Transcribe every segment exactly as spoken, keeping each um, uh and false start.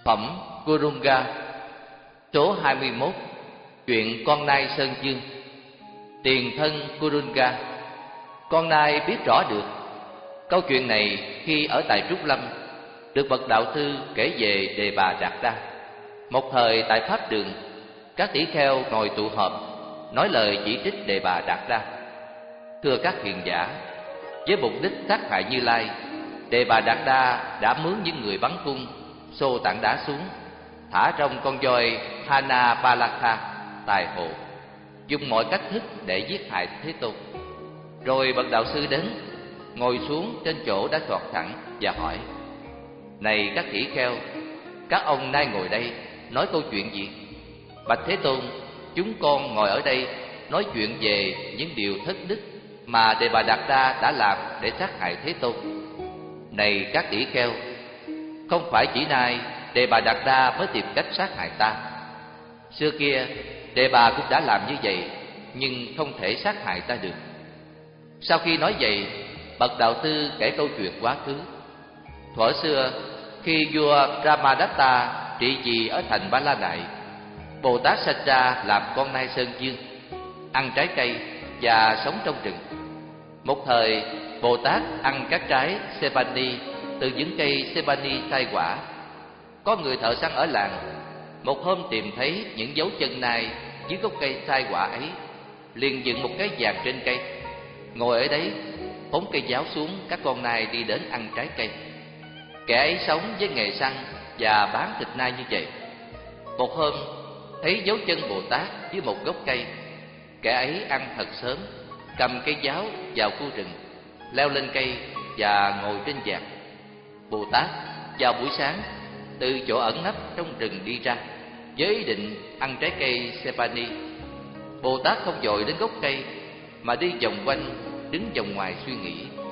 Phẩm Kurunga, số hai mươi mốt. Chuyện con nai Sơn Dương. Tiền thân Kurunga. Con nai biết rõ được. Câu chuyện này khi ở tại Trúc Lâm được bậc đạo sư kể về Đề Bà Đạt Đa. Một thời tại Pháp Đường, các tỷ kheo ngồi tụ họp nói lời chỉ trích Đề Bà Đạt Đa. Thưa các hiền giả, với mục đích sát hại Như Lai, Đề Bà Đạt Đa đã mướn những người bắn cung, xô tảng đá xuống, thả trong con voi Hana Palakha tài hộ, dùng mọi cách thức để giết hại Thế Tôn. Rồi bậc đạo sư đến, ngồi xuống trên chỗ đã soạt sẵn và hỏi: Này các tỷ kheo, các ông nay ngồi đây nói câu chuyện gì? Bạch Thế Tôn, chúng con ngồi ở đây nói chuyện về những điều thất đức mà Đề Bà Đạt Đa đã làm để sát hại Thế Tôn. Này các tỷ kheo, không phải chỉ nay Đề Bà Đạt Đa mới tìm cách sát hại ta. Xưa kia Đề Bà cũng đã làm như vậy, nhưng không thể sát hại ta được. Sau khi nói vậy, bậc đạo sư kể câu chuyện quá khứ. Thuở xưa, khi vua Brahmadatta trị vì ở thành Ba La Nại, Bồ Tát sanh ra làm con nai Sơn Dương, ăn trái cây và sống trong rừng. Một thời, Bồ Tát ăn các trái Sebani từ những cây Sebani sai quả. Có người thợ săn ở làng một hôm tìm thấy những dấu chân nai dưới gốc cây sai quả ấy, liền dựng một cái giàn trên cây, ngồi ở đấy, phóng cây giáo xuống, các con nai đi đến ăn trái cây. Kẻ ấy sống với nghề săn và bán thịt nai như vậy. Một hôm, thấy dấu chân Bồ Tát dưới một gốc cây, kẻ ấy ăn thật sớm, cầm cây giáo vào khu rừng, leo lên cây và ngồi trên giàn. Bồ Tát vào buổi sáng từ chỗ ẩn nấp trong rừng đi ra với ý định ăn trái cây Sebani. Bồ Tát không vội đến gốc cây mà đi vòng quanh, đứng vòng ngoài suy nghĩ.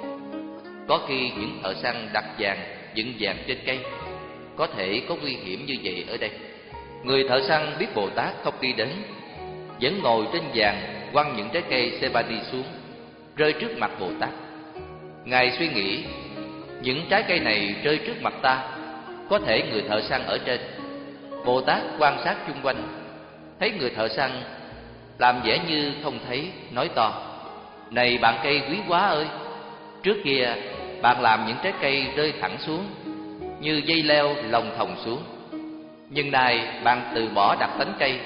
Có khi những thợ săn đặt giàn dựng giàn trên cây, có thể có nguy hiểm như vậy ở đây. Người thợ săn biết Bồ Tát không đi đến, vẫn ngồi trên giàn quăng những trái cây Sebani xuống, rơi trước mặt Bồ Tát. Ngài suy nghĩ, những trái cây này rơi trước mặt ta, có thể người thợ săn ở trên. Bồ Tát quan sát chung quanh, thấy người thợ săn làm vẻ như không thấy, nói to: Này bạn cây quý quá ơi, trước kia bạn làm những trái cây rơi thẳng xuống như dây leo lồng thòng xuống, nhưng nay bạn từ bỏ đặt tánh cây.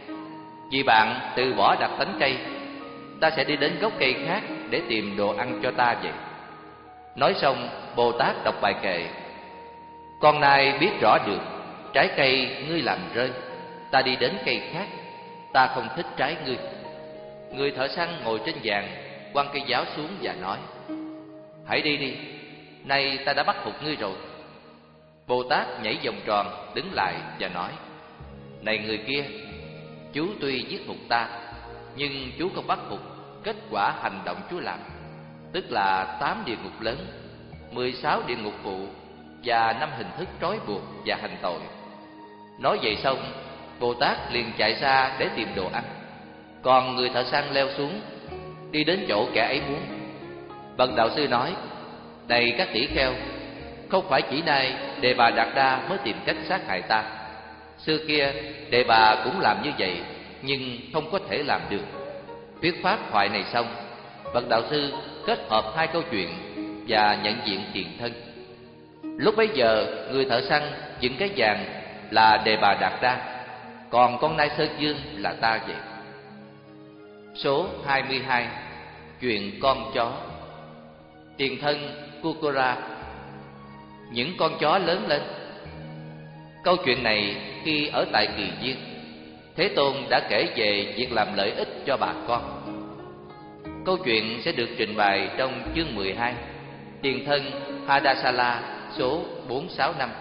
Vì bạn từ bỏ đặt tánh cây, ta sẽ đi đến gốc cây khác để tìm đồ ăn cho ta vậy. Nói xong, Bồ Tát đọc bài kệ: Con nai biết rõ được trái cây ngươi làm rơi, ta đi đến cây khác, ta không thích trái ngươi. Người thợ săn ngồi trên giàn quăng cây giáo xuống và nói: Hãy đi đi, nay ta đã bắt phục ngươi rồi. Bồ Tát nhảy vòng tròn đứng lại và nói: Này người kia, chú tuy giết phục ta, nhưng chú không bắt phục kết quả hành động chú làm, tức là tám địa ngục lớn, mười sáu địa ngục phụ và năm hình thức trói buộc và hành tội. Nói vậy xong, Bồ Tát liền chạy ra để tìm đồ ăn. Còn người thợ săn leo xuống, đi đến chỗ kẻ ấy muốn. Bậc đạo sư nói: Này các tỷ kheo, không phải chỉ nay Đề Bà Đạt Đa mới tìm cách sát hại ta. Xưa kia Đề Bà cũng làm như vậy, nhưng không có thể làm được. Thuyết pháp thoại này xong, bậc đạo sư kết hợp hai câu chuyện và nhận diện tiền thân. Lúc bấy giờ, người thợ săn dựng cái giàn là Đề Bà Đạt Đa, còn con nai Sơn Dương là ta vậy. Số hai mươi hai. Chuyện con chó. Tiền thân Kukura. Những con chó lớn lên. Câu chuyện này khi ở tại Kỳ Viên, Thế Tôn đã kể về việc làm lợi ích cho bà con. Câu chuyện sẽ được trình bày trong chương mười hai, Tiền thân Hadasala, số bốn sáu năm.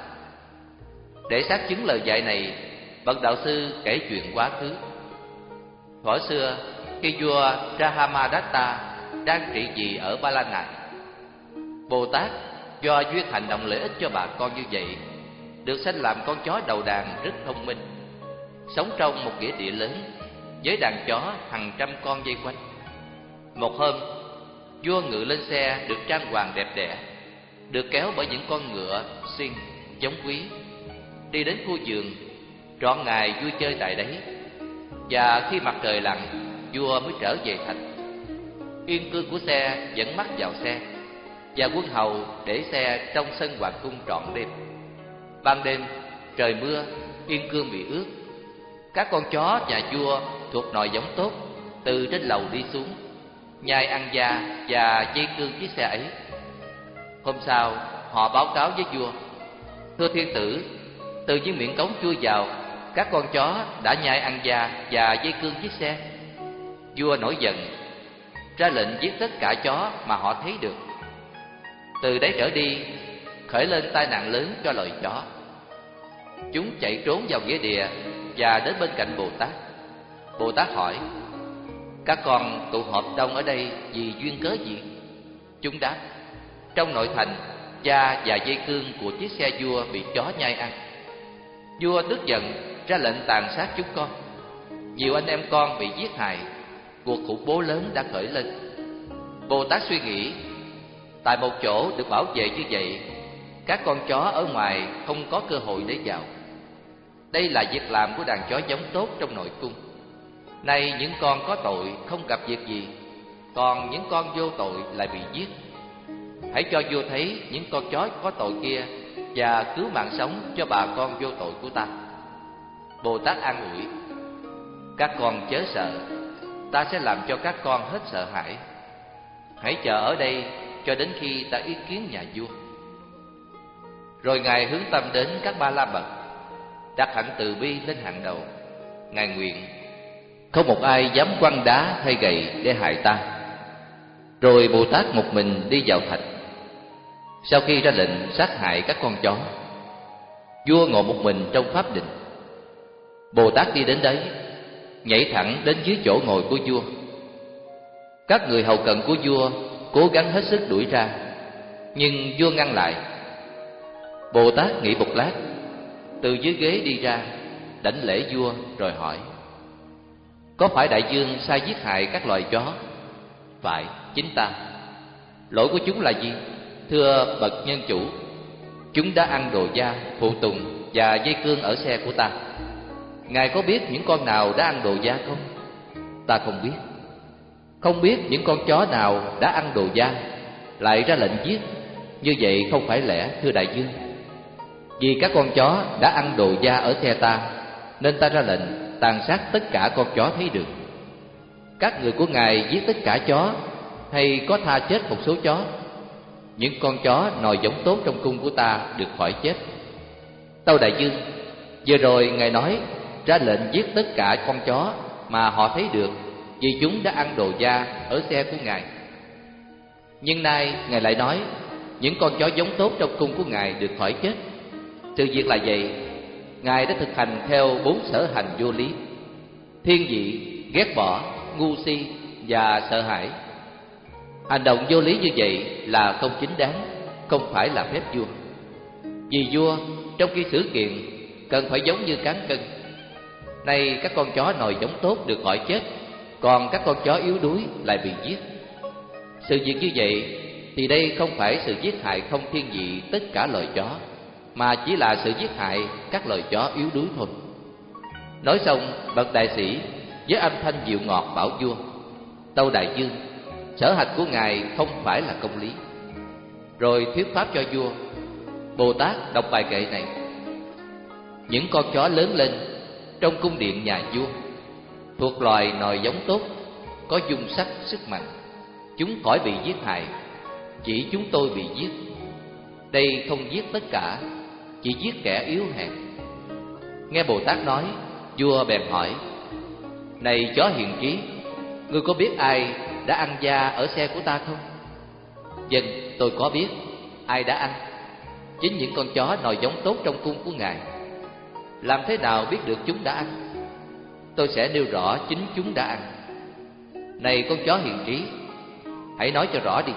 Để xác chứng lời dạy này, bậc đạo sư kể chuyện quá khứ. Thuở xưa, khi vua Brahmadatta đang trị vì ở Ba La Nại, Bồ Tát do duyên hành động lợi ích cho bà con như vậy, được sanh làm con chó đầu đàn rất thông minh, sống trong một nghĩa địa lớn với đàn chó hàng trăm con vây quanh. Một hôm, vua ngự lên xe được trang hoàng đẹp đẽ, được kéo bởi những con ngựa xiên giống quý. đi đến khu vườn, trọn ngày vui chơi tại đấy. Và khi mặt trời lặn, vua mới trở về thành. Yên cương của xe dẫn mắt vào xe, và quân hầu để xe trong sân hoàng cung trọn đêm. Ban đêm trời mưa, yên cương bị ướt. Các con chó nhà vua thuộc nòi giống tốt từ trên lầu đi xuống, nhai ăn da và dây cương chiếc xe ấy. Hôm sau họ báo cáo với vua: thưa thiên tử, từ những miệng cống chui vào, các con chó đã nhai ăn da và dây cương chiếc xe. Vua nổi giận, ra lệnh giết tất cả chó mà họ thấy được. Từ đấy trở đi, khởi lên tai nạn lớn cho loài chó. Chúng chạy trốn vào nghĩa địa và đến bên cạnh Bồ Tát. Bồ Tát hỏi: các con tụ họp đông ở đây vì duyên cớ gì? Chúng đáp: trong nội thành, da và dây cương của chiếc xe vua bị chó nhai ăn. Vua tức giận, ra lệnh tàn sát chúng con. Nhiều anh em con bị giết hại, cuộc khủng bố lớn đã khởi lên. Bồ Tát suy nghĩ: tại một chỗ được bảo vệ như vậy, các con chó ở ngoài không có cơ hội để vào. Đây là việc làm của đàn chó giống tốt trong nội cung. Nay những con có tội không gặp việc gì, còn những con vô tội lại bị giết. Hãy cho vua thấy những con chó có tội kia và cứu mạng sống cho bà con vô tội của ta. Bồ Tát an ủi: các con chớ sợ, ta sẽ làm cho các con hết sợ hãi. Hãy chờ ở đây cho đến khi ta ý kiến nhà vua. Rồi Ngài hướng tâm đến các ba la mật, đặt hạnh từ bi lên hàng đầu. Ngài nguyện: không một ai dám quăng đá hay gậy để hại ta. Rồi Bồ Tát một mình đi vào thành. Sau khi ra lệnh sát hại các con chó, vua ngồi một mình trong pháp định. Bồ Tát đi đến đấy, nhảy thẳng đến dưới chỗ ngồi của vua. Các người hầu cận của vua cố gắng hết sức đuổi ra, nhưng vua ngăn lại. Bồ Tát nghĩ một lát, từ dưới ghế đi ra, đảnh lễ vua rồi hỏi: có phải đại vương sai giết hại các loài chó? Phải, chính ta. Lỗi của chúng là gì? Thưa bậc nhân chủ, chúng đã ăn đồ da, phụ tùng và dây cương ở xe của ta. Ngài có biết những con nào đã ăn đồ da không? Ta không biết. Không biết những con chó nào đã ăn đồ da, lại ra lệnh giết. Như vậy không phải lẽ, thưa đại vương? Vì các con chó đã ăn đồ da ở xe ta, nên ta ra lệnh tàn sát tất cả con chó thấy được. Các người của Ngài giết tất cả chó, hay có tha chết một số chó? Những con chó nòi giống tốt trong cung của ta được khỏi chết. Tâu đại vương, vừa rồi Ngài nói ra lệnh giết tất cả con chó mà họ thấy được, vì chúng đã ăn đồ da ở xe của Ngài. Nhưng nay Ngài lại nói những con chó giống tốt trong cung của Ngài được khỏi chết. Sự việc là vậy, Ngài đã thực hành theo bốn sở hành vô lý: thiên vị, ghét bỏ, ngu si và sợ hãi. Hành động vô lý như vậy là không chính đáng, không phải là phép vua. Vì vua trong khi xử kiện cần phải giống như cán cân. Nay các con chó nòi giống tốt được khỏi chết, còn các con chó yếu đuối lại bị giết. Sự việc như vậy thì đây không phải sự giết hại không thiên vị tất cả loài chó, mà chỉ là sự giết hại các loài chó yếu đuối thôi. Nói xong, bậc đại sĩ với âm thanh dịu ngọt bảo vua: tâu đại vương, sở hạch của Ngài không phải là công lý. Rồi thuyết pháp cho vua. Bồ Tát đọc bài kệ này: những con chó lớn lên trong cung điện nhà vua, thuộc loài nòi giống tốt, có dung sắc sức mạnh, chúng khỏi bị giết hại, chỉ chúng tôi bị giết. Đây không giết tất cả, chỉ giết kẻ yếu hèn. Nghe Bồ Tát nói, vua bèn hỏi: này chó hiền trí, ngươi có biết ai đã ăn da ở xe của ta không? Vâng, tôi có biết. Ai đã ăn? Chính những con chó nòi giống tốt trong cung của Ngài. Làm thế nào biết được chúng đã ăn? Tôi sẽ nêu rõ chính chúng đã ăn. Này con chó hiền trí, hãy nói cho rõ đi.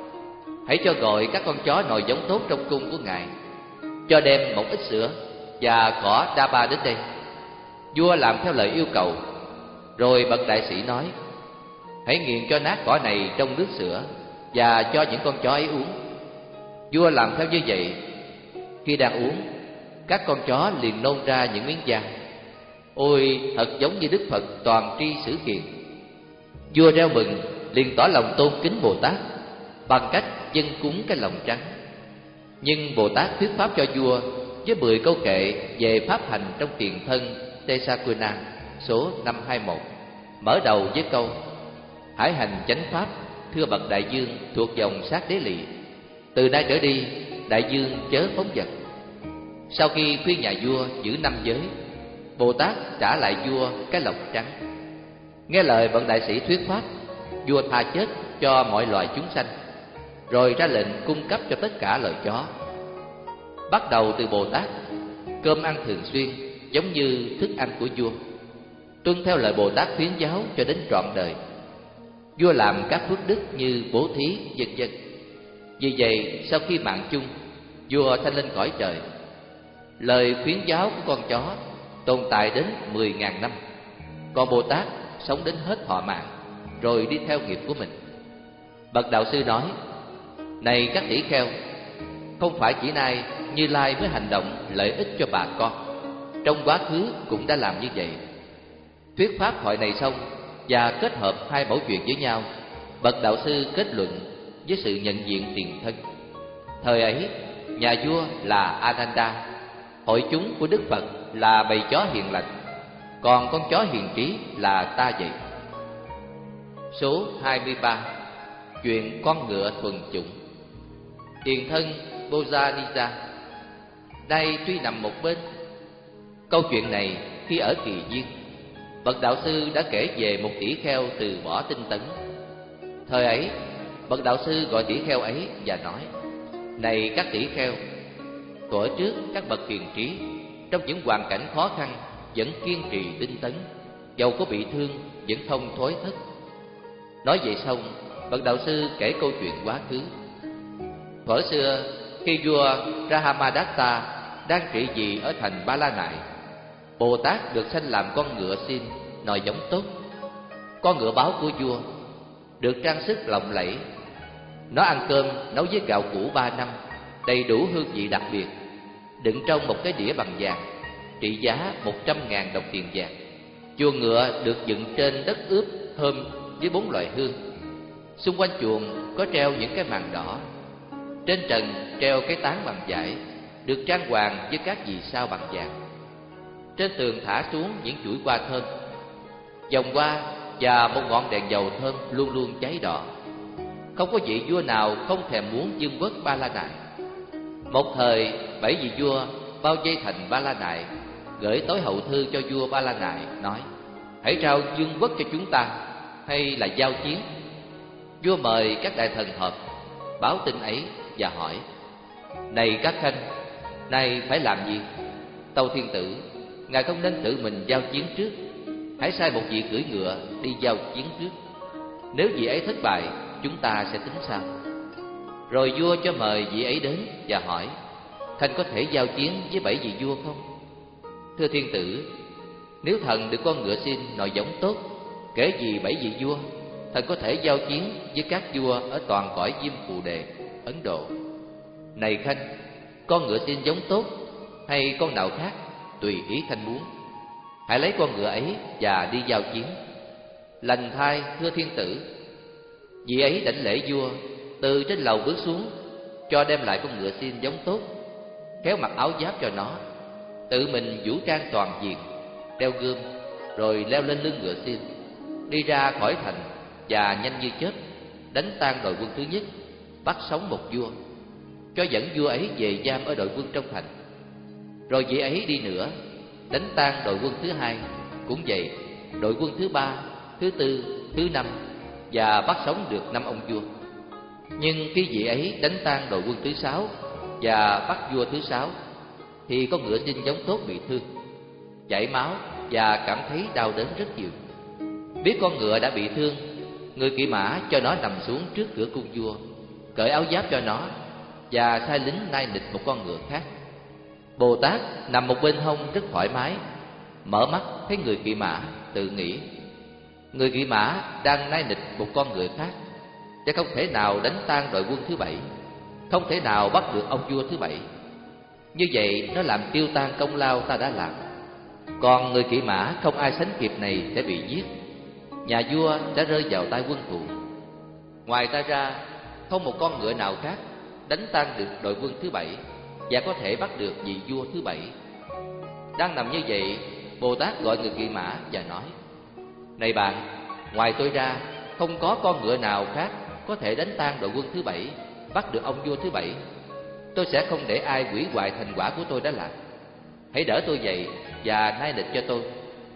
Hãy cho gọi các con chó nòi giống tốt trong cung của Ngài, cho đem một ít sữa và cỏ đa ba đến đây. Vua làm theo lời yêu cầu. Rồi bậc đại sĩ nói: hãy nghiền cho nát cỏ này trong nước sữa và cho những con chó ấy uống. Vua làm theo như vậy. Khi đang uống, các con chó liền nôn ra những miếng da. Ôi, thật giống như Đức Phật toàn tri xử kiền. Vua reo mừng, liền tỏ lòng tôn kính Bồ Tát bằng cách dâng cúng cái lòng trắng. Nhưng Bồ Tát thuyết pháp cho vua với mười câu kệ về pháp hành trong tiền thân Tesakuna số năm hai mốt, mở đầu với câu: hãy hành chánh pháp, thưa bậc đại dương thuộc dòng sát đế lỵ. Từ nay trở đi, đại dương chớ phóng dật. Sau khi khuyên nhà vua giữ năm giới, Bồ Tát trả lại vua cái lộc trắng. Nghe lời bậc đại sĩ thuyết pháp, vua tha chết cho mọi loài chúng sanh, rồi ra lệnh cung cấp cho tất cả loài chó. Bắt đầu từ Bồ Tát, cơm ăn thường xuyên giống như thức ăn của vua, tuân theo lời Bồ Tát khuyến giáo cho đến trọn đời. Vua làm các phước đức như bố thí, vân vân. Vì vậy, sau khi mạng chung, vua thanh lên cõi trời. Lời khuyến giáo của con chó tồn tại đến mười ngàn năm, còn Bồ Tát sống đến hết thọ mạng, rồi đi theo nghiệp của mình. Bậc đạo sư nói: này các tỷ kheo, không phải chỉ nay Như Lai mới hành động lợi ích cho bà con, trong quá khứ cũng đã làm như vậy. Thuyết pháp thoại này xong và kết hợp hai mẫu chuyện với nhau, bậc đạo sư kết luận với sự nhận diện tiền thân. Thời ấy, nhà vua là Ananda, hội chúng của Đức Phật là bầy chó hiền lành, còn con chó hiền trí là ta vậy. Số hai mươi ba. Chuyện con ngựa thuần chủng. Tiền thân Bojanija đây tuy nằm một bên. Câu chuyện này khi ở Kỳ Viên, bậc đạo sư đã kể về một tỷ kheo từ bỏ tinh tấn. Thời ấy, bậc đạo sư gọi tỷ kheo ấy và nói: này các tỷ kheo, thuở trước các bậc hiền trí trong những hoàn cảnh khó khăn vẫn kiên trì tinh tấn, dầu có bị thương vẫn không thối thất. Nói vậy xong, bậc đạo sư kể câu chuyện quá khứ. Thuở xưa, khi vua Rahamadatta đang trị vì ở thành Ba La Nại, Bồ Tát được sanh làm con ngựa xin, nòi giống tốt. Con ngựa báo của vua được trang sức lộng lẫy. Nó ăn cơm nấu với gạo củ ba năm, đầy đủ hương vị đặc biệt, đựng trong một cái đĩa bằng vàng, trị giá một trăm ngàn đồng tiền vàng. Chuồng ngựa được dựng trên đất ướp thơm với bốn loại hương. Xung quanh chuồng có treo những cái màn đỏ. Trên trần treo cái tán bằng vải, được trang hoàng với các vì sao bằng vàng. Trên tường thả xuống những chuỗi hoa thơm, vòng hoa và một ngọn đèn dầu thơm luôn luôn cháy đỏ. Không có vị vua nào không thèm muốn vương quốc Ba La Nại. Một thời, bảy vị vua bao vây thành Ba La Nại, gửi tối hậu thư cho vua Ba La Nại nói: hãy trao vương quốc cho chúng ta, hay là giao chiến. Vua mời các đại thần họp, báo tin ấy và hỏi: này các khanh, nay phải làm gì? Tâu thiên tử, ngài không nên tự mình giao chiến trước, hãy sai một vị cưỡi ngựa đi giao chiến trước. Nếu vị ấy thất bại, chúng ta sẽ tính sao? Rồi vua cho mời vị ấy đến và hỏi: khanh có thể giao chiến với bảy vị vua không? Thưa thiên tử, nếu thần được con ngựa xin nòi giống tốt, kể gì bảy vị vua, thần có thể giao chiến với các vua ở toàn cõi Diêm Phù Đề, Ấn Độ. Này khanh, con ngựa xin giống tốt hay con nào khác, tùy ý khanh muốn. Hãy lấy con ngựa ấy và đi giao chiến. Lành thay, thưa thiên tử. Vị ấy đảnh lễ vua, từ trên lầu bước xuống, cho đem lại con ngựa xin giống tốt, khéo mặc áo giáp cho nó, tự mình vũ trang toàn diện, đeo gươm, rồi leo lên lưng ngựa xin, đi ra khỏi thành và nhanh như chớp đánh tan đội quân thứ nhất, bắt sống một vua, cho dẫn vua ấy về giam ở đội quân trong thành. Rồi vị ấy đi nữa, đánh tan đội quân thứ hai, cũng vậy, đội quân thứ ba, thứ tư, thứ năm, và bắt sống được năm ông vua. Nhưng khi vị ấy đánh tan đội quân thứ sáu và bắt vua thứ sáu, thì con ngựa xin giống tốt bị thương, chảy máu và cảm thấy đau đớn rất nhiều. Biết con ngựa đã bị thương, người kỵ mã cho nó nằm xuống trước cửa cung vua, cởi áo giáp cho nó và sai lính nai nịch một con ngựa khác. Bồ Tát nằm một bên hông rất thoải mái, mở mắt thấy người kỵ mã, tự nghĩ: người kỵ mã đang nai nịch một con ngựa khác, chứ không thể nào đánh tan đội quân thứ bảy, không thể nào bắt được ông vua thứ bảy. Như vậy nó làm tiêu tan công lao ta đã làm. Còn người kỵ mã không ai sánh kịp này sẽ bị giết, nhà vua sẽ rơi vào tay quân thù. Ngoài ta ra, không một con ngựa nào khác đánh tan được đội quân thứ bảy và có thể bắt được vị vua thứ bảy. Đang nằm như vậy, Bồ Tát gọi người kỵ mã và nói: Này bạn, ngoài tôi ra, không có con ngựa nào khác có thể đánh tan đội quân thứ bảy, bắt được ông vua thứ bảy. Tôi sẽ không để ai hủy hoại thành quả của tôi đã làm. Hãy đỡ tôi dậy và nai nịch cho tôi.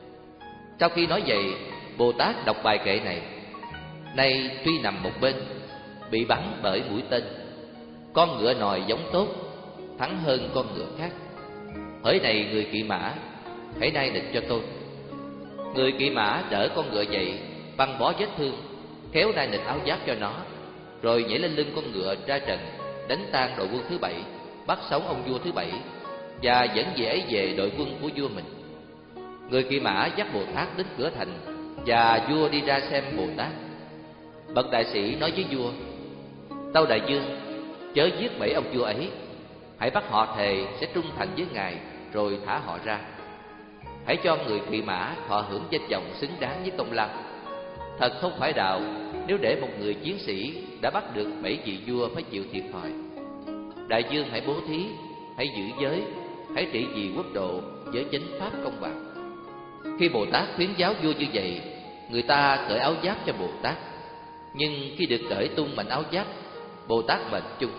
Sau khi nói vậy, Bồ Tát đọc bài kệ này: Nay tuy nằm một bên, bị bắn bởi mũi tên, con ngựa nòi giống tốt, thắng hơn con ngựa khác. Hỡi này người kỵ mã, hãy nai nịch cho tôi. Người kỵ mã đỡ con ngựa dậy, băng bó vết thương, khéo nai nịch áo giáp cho nó, rồi nhảy lên lưng con ngựa ra trận, đánh tan đội quân thứ bảy, bắt sống ông vua thứ bảy, và dẫn vị ấy về đội quân của vua mình. Người kỵ mã dắt Bồ Tát đến cửa thành, và vua đi ra xem Bồ Tát. Bậc đại sĩ nói với vua: Tâu đại vương, chớ giết bảy ông vua ấy, hãy bắt họ thề sẽ trung thành với ngài, rồi thả họ ra. Hãy cho người kỵ mã thọ hưởng danh vọng xứng đáng với công lao. Thật không phải đạo nếu để một người chiến sĩ đã bắt được bảy vị vua phải chịu thiệt thòi. Đại vương hãy bố thí, hãy giữ giới, hãy trị vì quốc độ với chánh pháp công bằng. Khi Bồ Tát khuyến giáo vua như vậy, người ta cởi áo giáp cho Bồ Tát. Nhưng khi được cởi tung mảnh áo giáp, Bồ Tát mệnh chung.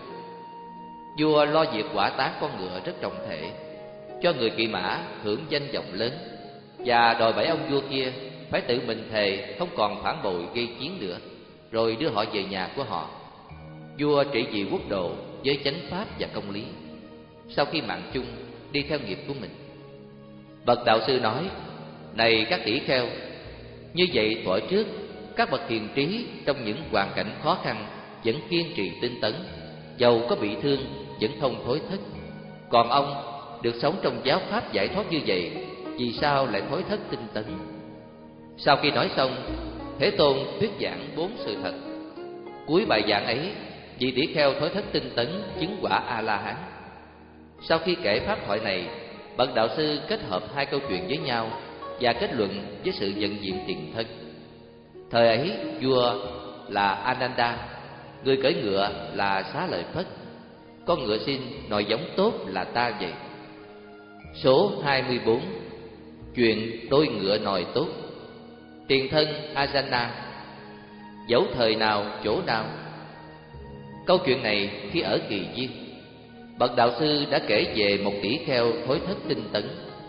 Vua lo việc hỏa táng con ngựa rất trọng thể, cho người kỵ mã hưởng danh vọng lớn, và đòi bảy ông vua kia phải tự mình thề không còn phản bội gây chiến nữa, rồi đưa họ về nhà của họ. Vua trị vì quốc độ với chánh pháp và công lý. Sau khi mạng chung, đi theo nghiệp của mình. Bậc đạo sư nói: Này các tỷ kheo, như vậy thuở trước các bậc hiền trí trong những hoàn cảnh khó khăn vẫn kiên trì tinh tấn, dầu có bị thương vẫn không thối thất. Còn ông được sống trong giáo pháp giải thoát như vậy, vì sao lại thối thất tinh tấn? Sau khi nói xong, Thế Tôn thuyết giảng bốn sự thật. Cuối bài giảng ấy, vị tỷ kheo thối thất tinh tấn chứng quả A La Hán. Sau khi kể pháp thoại này, bậc đạo sư kết hợp hai câu chuyện với nhau và kết luận với sự nhận diện tiền thân. Thời ấy, vua là Ananda, người cưỡi ngựa là Xá Lợi Phất, con ngựa xin nòi giống tốt là ta vậy. Số hai mươi bốn. Chuyện đôi ngựa nòi tốt. Tiền thân Ajana. Dẫu thời nào chỗ nào. Câu chuyện này khi ở Kỳ Viên, bậc đạo sư đã kể về một tỷ kheo thối thất tinh tấn.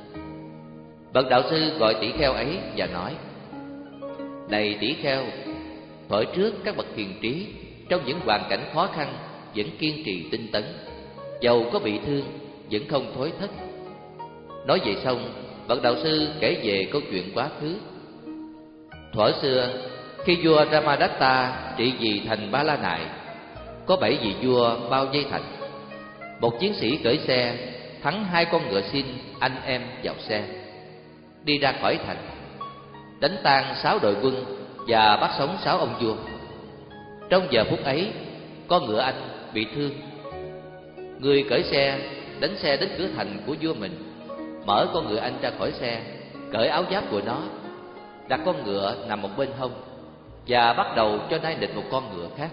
Bậc đạo sư gọi tỷ kheo ấy và nói: Này tỷ kheo, thuở trước các bậc hiền trí trong những hoàn cảnh khó khăn vẫn kiên trì tinh tấn, dầu có bị thương vẫn không thối thất. Nói vậy xong, bậc đạo sư kể về câu chuyện quá khứ. Thuở xưa, khi vua Ramadatta trị vì thành Ba La Nại, có bảy vị vua bao vây thành. Một chiến sĩ cưỡi xe thắng hai con ngựa xin anh em vào xe, đi ra khỏi thành, đánh tan sáu đội quân và bắt sống sáu ông vua. Trong giờ phút ấy, con ngựa anh bị thương. Người cưỡi xe đánh xe đến cửa thành của vua mình, mở con ngựa anh ra khỏi xe, cởi áo giáp của nó, đặt con ngựa nằm một bên hông và bắt đầu cho nai nịch một con ngựa khác.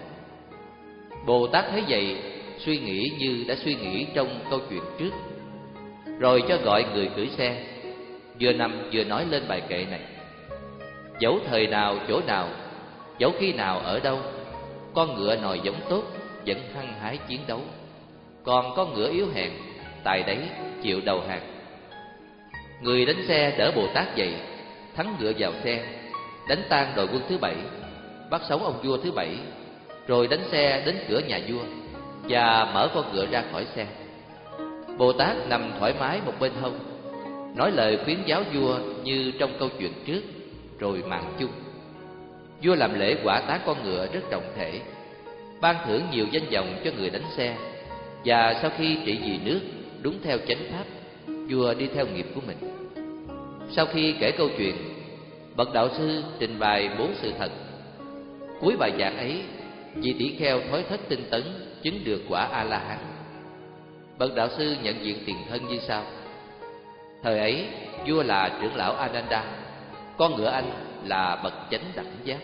Bồ Tát thấy vậy, suy nghĩ như đã suy nghĩ trong câu chuyện trước, rồi cho gọi người cưỡi xe, vừa nằm vừa nói lên bài kệ này: Dẫu thời nào chỗ nào, dẫu khi nào ở đâu, con ngựa nòi giống tốt vẫn hăng hái chiến đấu, còn con ngựa yếu hèn tài đấy chịu đầu hàng. Người đánh xe đỡ Bồ Tát dậy, thắng ngựa vào xe, đánh tan đội quân thứ bảy, bắt sống ông vua thứ bảy, rồi đánh xe đến cửa nhà vua và mở con ngựa ra khỏi xe. Bồ Tát nằm thoải mái một bên hông, nói lời khuyến giáo vua như trong câu chuyện trước, rồi mạng chung. Vua làm lễ hỏa táng con ngựa rất trọng thể, ban thưởng nhiều danh vọng cho người đánh xe, và sau khi trị vì nước đúng theo chánh pháp, vua đi theo nghiệp của mình. Sau khi kể câu chuyện, bậc đạo sư trình bày bốn sự thật. Cuối bài giảng ấy, vị tỷ kheo thối thất tinh tấn chứng được quả A La Hán. Bậc đạo sư nhận diện tiền thân như sau. Thời ấy, vua là trưởng lão Ananda, con ngựa anh là bậc chánh đẳng giác.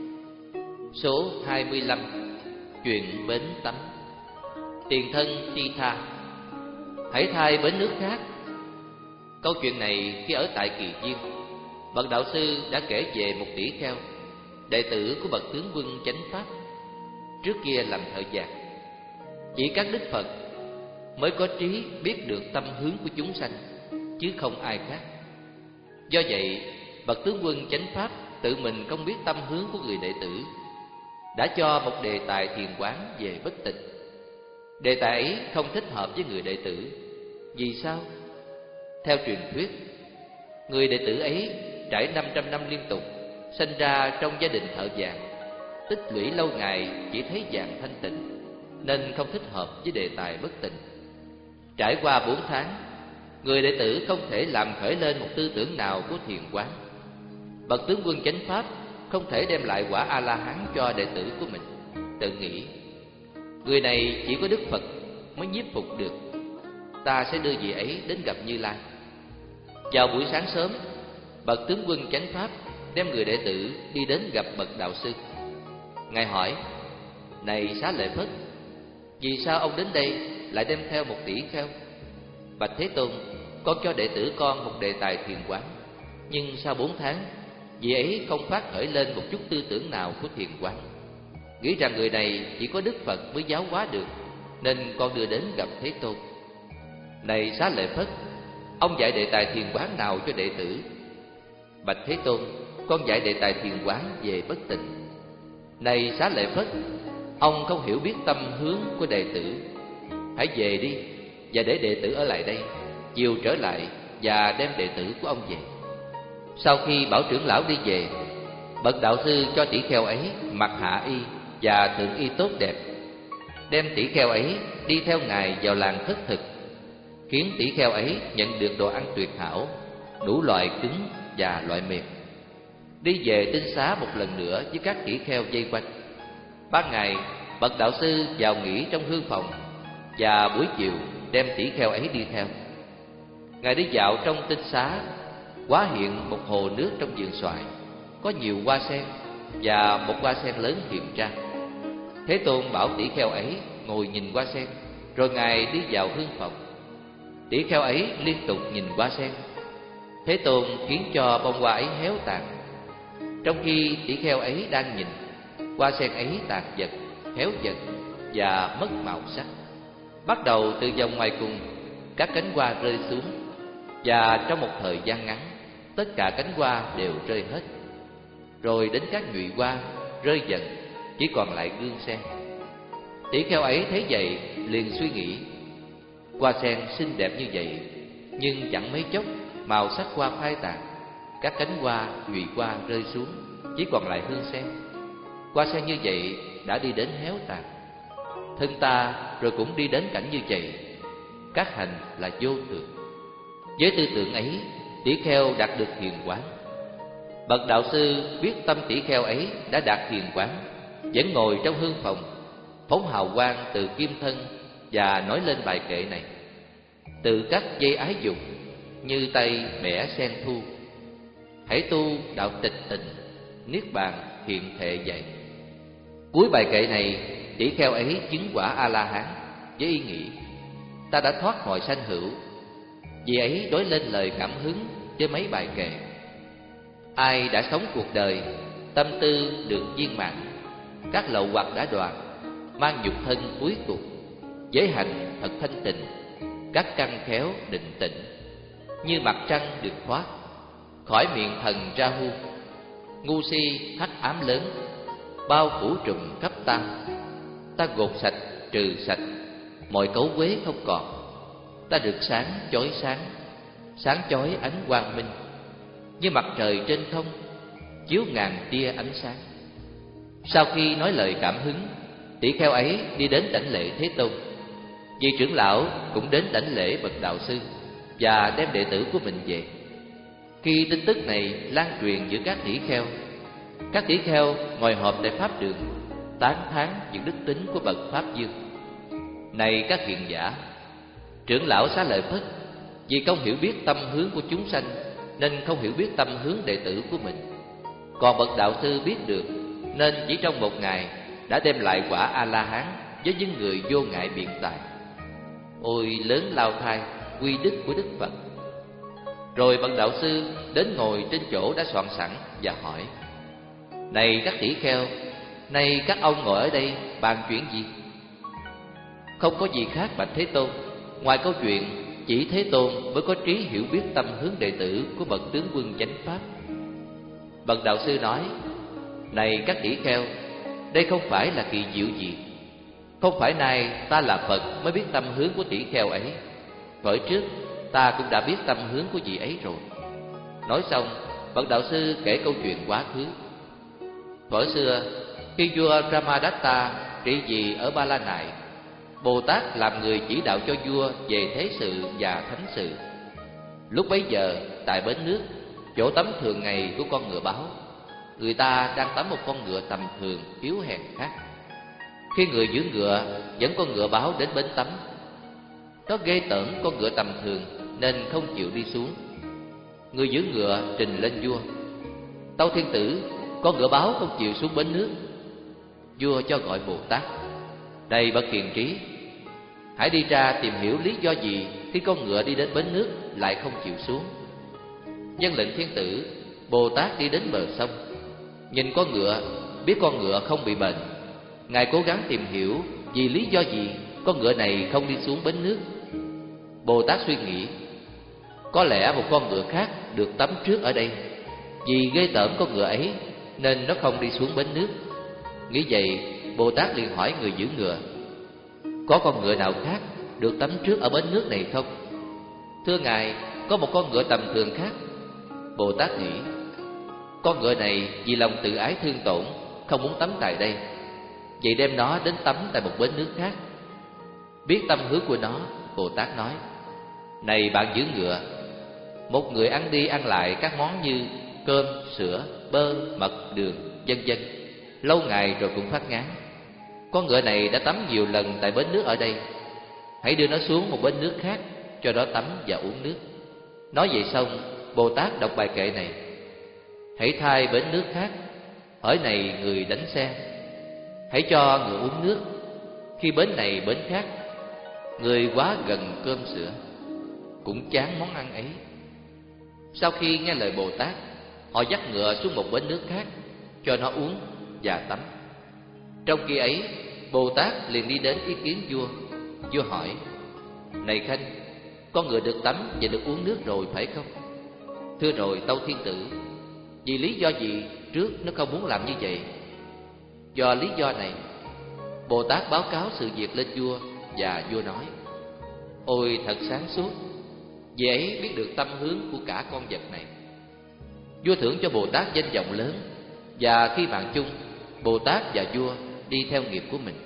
Số hai mươi lăm. Chuyện bến tắm. Tiền thân Titha, hãy thay bến nước khác. Câu chuyện này khi ở tại Kỳ Viên, bậc đạo sư đã kể về một tỷ kheo, đệ tử của bậc tướng quân chánh pháp, trước kia làm thợ giạc. Chỉ các đức Phật mới có trí biết được tâm hướng của chúng sanh, chứ không ai khác. Do vậy, bậc tướng quân chánh pháp tự mình không biết tâm hướng của người đệ tử, đã cho một đề tài thiền quán về bất tịnh. Đề tài ấy không thích hợp với người đệ tử. Vì sao? Theo truyền thuyết, người đệ tử ấy trải năm trăm năm liên tục, sinh ra trong gia đình thợ vàng, tích lũy lâu ngày chỉ thấy vàng thanh tịnh, nên không thích hợp với đề tài bất tịnh. Trải qua bốn tháng, người đệ tử không thể làm khởi lên một tư tưởng nào của thiền quán. Bậc tướng quân chánh pháp không thể đem lại quả A-la-hán cho đệ tử của mình. Tự nghĩ, người này chỉ có Đức Phật mới nhiếp phục được, ta sẽ đưa vị ấy đến gặp Như Lai. Vào buổi sáng sớm, bậc tướng quân chánh pháp đem người đệ tử đi đến gặp bậc đạo sư. Ngài hỏi: Này Xá Lợi Phất, vì sao ông đến đây lại đem theo một tỷ kheo? Bạch Thế Tôn, con cho đệ tử con một đề tài thiền quán, nhưng sau bốn tháng, vị ấy không phát khởi lên một chút tư tưởng nào của thiền quán. Nghĩ rằng người này chỉ có Đức Phật mới giáo hóa được, nên con đưa đến gặp Thế Tôn. Này Xá Lợi Phất, ông dạy đề tài thiền quán nào cho đệ tử? Bạch Thế Tôn, con dạy đề tài thiền quán về bất tịnh. Này Xá Lợi Phất, ông không hiểu biết tâm hướng của đệ tử. Hãy về đi, và để đệ tử ở lại đây, chiều trở lại và đem đệ tử của ông về. Sau khi bảo trưởng lão đi về, bậc đạo sư cho tỷ kheo ấy mặc hạ y và thượng y tốt đẹp, đem tỷ kheo ấy đi theo ngài vào làng khất thực, khiến tỷ kheo ấy nhận được đồ ăn tuyệt hảo, đủ loại cứng và loại mềm. Đi về tinh xá một lần nữa với các tỷ kheo vây quanh. Ban ngày, bậc đạo sư vào nghỉ trong hương phòng, và buổi chiều đem tỷ kheo ấy đi theo. Ngài đi dạo trong tinh xá, hóa hiện một hồ nước trong vườn xoài, có nhiều hoa sen, và một hoa sen lớn hiện ra. Thế Tôn bảo tỷ kheo ấy ngồi nhìn hoa sen, rồi ngài đi vào hương phòng. Tỷ kheo ấy liên tục nhìn hoa sen. Thế Tôn khiến cho bông hoa ấy héo tàn. Trong khi tỷ kheo ấy đang nhìn, hoa sen ấy tàn dần, héo dần và mất màu sắc. Bắt đầu từ vòng ngoài cùng, các cánh hoa rơi xuống, và trong một thời gian ngắn, tất cả cánh hoa đều rơi hết. Rồi đến các nhụy hoa rơi dần, chỉ còn lại gương sen. Tỷ kheo ấy thấy vậy liền suy nghĩ: hoa sen xinh đẹp như vậy, nhưng chẳng mấy chốc màu sắc hoa phai tàn, các cánh hoa nhụy hoa rơi xuống, chỉ còn lại hương sen. Hoa sen như vậy đã đi đến héo tàn. Thân ta rồi cũng đi đến cảnh như vậy. Các hành là vô thường. Với tư tưởng ấy, tỷ kheo đạt được thiền quán. Bậc đạo sư biết tâm tỷ kheo ấy đã đạt thiền quán, vẫn ngồi trong hương phòng, phóng hào quang từ kim thân, và nói lên bài kệ này: Từ các dây ái dục, như tay bẻ sen thu, hãy tu đạo tịch tịnh, niết bàn hiện thệ dạy. Cuối bài kệ này, tỷ kheo ấy chứng quả A-la-hán với ý nghĩ: ta đã thoát mọi sanh hữu. Vì ấy đối lên lời cảm hứng với mấy bài kệ: ai đã sống cuộc đời, tâm tư được viên mãn, các lậu hoặc đã đoạn, mang nhục thân cuối cùng, giới hành thật thanh tịnh, các căn khéo định tĩnh, như mặt trăng được thoát, khỏi miệng thần ra hu, ngu si hắc ám lớn, bao phủ trùm khắp tam. Ta gột sạch trừ sạch, mọi cấu quế không còn. Ta rực sáng chói sáng, sáng chói ánh quang minh, như mặt trời trên không, chiếu ngàn tia ánh sáng. Sau khi nói lời cảm hứng, tỷ kheo ấy đi đến đảnh lễ Thế Tôn. Vị trưởng lão cũng đến đảnh lễ bậc đạo sư và đem đệ tử của mình về. Khi tin tức này lan truyền giữa các tỷ kheo, các tỷ kheo ngồi họp tại pháp đường, tán thán những đức tính của bậc pháp dương. Này các hiền giả, Trưởng lão Xá Lợi Phất vì không hiểu biết tâm hướng của chúng sanh nên không hiểu biết tâm hướng đệ tử của mình. Còn bậc đạo sư biết được nên chỉ trong một ngày đã đem lại quả A-la-hán với những người vô ngại biện tài. Ôi lớn lao thai quy đức của Đức Phật! Rồi bậc đạo sư đến ngồi trên chỗ đã soạn sẵn và hỏi: Này các tỷ kheo, nay các ông ngồi ở đây bàn chuyện gì? Không có gì khác bạch Thế Tôn, ngoài câu chuyện chỉ Thế Tôn mới có trí hiểu biết tâm hướng đệ tử của bậc tướng quân chánh pháp. Bậc đạo sư nói: Này các tỷ kheo, đây không phải là kỳ diệu gì. Không phải nay ta là Phật mới biết tâm hướng của tỷ kheo ấy. Bởi trước ta cũng đã biết tâm hướng của vị ấy rồi. Nói xong, bậc đạo sư kể câu chuyện quá khứ. Thuở xưa, khi vua Ramadatta trị vì ở Ba La Nại, Bồ Tát làm người chỉ đạo cho vua về thế sự và thánh sự. Lúc bấy giờ, tại bến nước, chỗ tắm thường ngày của con ngựa báo, người ta đang tắm một con ngựa tầm thường yếu hèn khác. Khi người giữ ngựa dẫn con ngựa báo đến bến tắm, nó ghê tởm con ngựa tầm thường nên không chịu đi xuống. Người giữ ngựa trình lên vua: Tâu thiên tử, con ngựa báo không chịu xuống bến nước. Vua cho gọi Bồ Tát: Này bậc hiền trí, hãy đi ra tìm hiểu lý do gì khi con ngựa đi đến bến nước lại không chịu xuống. Vâng lệnh thiên tử, Bồ Tát đi đến bờ sông, nhìn con ngựa, biết con ngựa không bị bệnh. Ngài cố gắng tìm hiểu vì lý do gì con ngựa này không đi xuống bến nước. Bồ Tát suy nghĩ: Có lẽ một con ngựa khác được tắm trước ở đây. Vì ghê tởm con ngựa ấy nên nó không đi xuống bến nước. Nghĩ vậy, Bồ Tát liền hỏi người giữ ngựa: Có con ngựa nào khác được tắm trước ở bến nước này không? Thưa ngài, có một con ngựa tầm thường khác. Bồ Tát nghĩ: Con ngựa này vì lòng tự ái thương tổn, không muốn tắm tại đây. Vậy đem nó đến tắm tại một bến nước khác. Biết tâm hướng của nó, Bồ Tát nói: Này bạn giữ ngựa, một người ăn đi ăn lại các món như cơm, sữa, bơ, mật, đường, vân vân, lâu ngày rồi cũng phát ngán. Con ngựa này đã tắm nhiều lần tại bến nước ở đây. Hãy đưa nó xuống một bến nước khác, cho nó tắm và uống nước. Nói vậy xong, Bồ Tát đọc bài kệ này: Hãy thay bến nước khác, hỏi này người đánh xe. Hãy cho người uống nước, khi bến này bến khác. Người quá gần cơm sữa, cũng chán món ăn ấy. Sau khi nghe lời Bồ Tát, họ dắt ngựa xuống một bến nước khác, cho nó uống và tắm. Trong khi ấy, Bồ Tát liền đi đến ý kiến vua. Vua hỏi: Này khanh, con ngựa được tắm và được uống nước rồi phải không? Thưa rồi tâu thiên tử, vì lý do gì trước nó không muốn làm như vậy? Do lý do này. Bồ Tát báo cáo sự việc lên vua, và vua nói: Ôi thật sáng suốt, vì ấy biết được tâm hướng của cả con vật này. Vua thưởng cho Bồ Tát danh vọng lớn, và khi mạng chung, Bồ Tát và vua đi theo nghiệp của mình.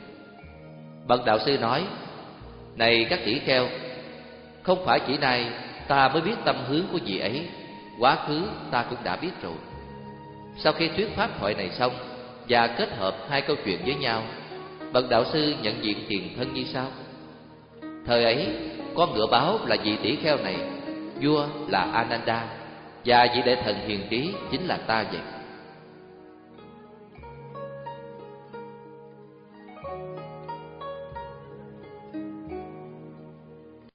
Bậc đạo sư nói: Này các tỷ kheo, không phải chỉ nay ta mới biết tâm hướng của vị ấy, quá khứ ta cũng đã biết rồi. Sau khi thuyết pháp thoại này xong và kết hợp hai câu chuyện với nhau, bậc đạo sư nhận diện tiền thân như sau: Thời ấy, con ngựa báo là vị tỷ kheo này, vua là Ananda, và vị đệ thần hiền trí chính là ta vậy.